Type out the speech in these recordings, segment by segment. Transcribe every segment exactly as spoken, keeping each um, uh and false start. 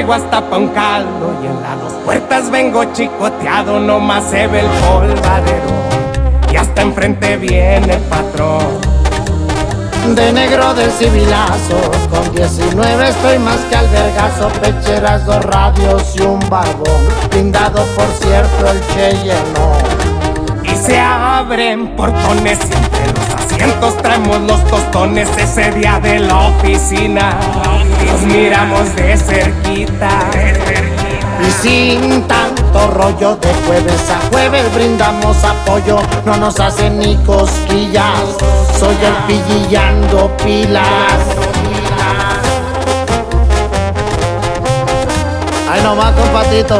traigo hasta pa' un caldo y en las dos puertas vengo chicoteado, nomás se ve el polvadero y hasta enfrente viene el patrón. De negro de civilazo, con diecinueve estoy más que al vergazo. Pecheras, dos radios y un barbón, blindado por cierto el Che llenó. Y se abren portones y entre los asientos traemos los tostones. Ese día de la oficina nos miramos de cerquita, y sin tanto rollo, de jueves a jueves brindamos apoyo. No nos hacen ni cosquillas, soy el pillillando pilas. Ay, nomás, compatito,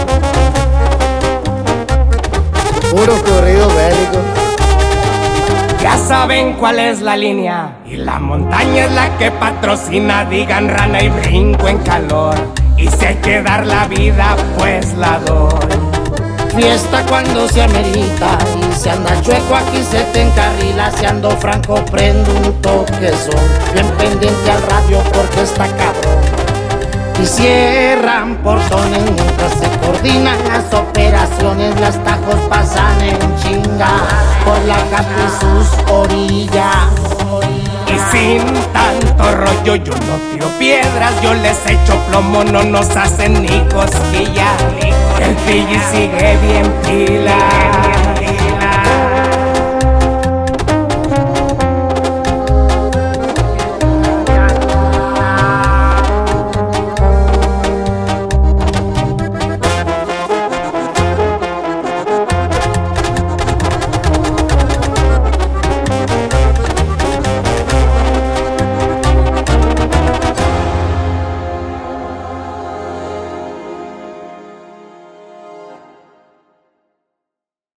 puro corrido bélico. Ya saben cuál es la línea y la montaña es la que patrocina. Digan rana y brinco en calor, y si hay que dar la vida, pues la doy. Fiesta cuando se amerita, y si anda chueco aquí se te encarrila. Si ando franco prendo un toquezón, bien pendiente al radio porque está cabrón. Y cierran portones mientras se coordinan las operaciones. Las tajos pasan en chinga por la capa y sus orillas. Y sin tanto rollo yo no tiro piedras, yo les echo plomo, no nos hacen ni cosquilla. El pilli sigue bien pila.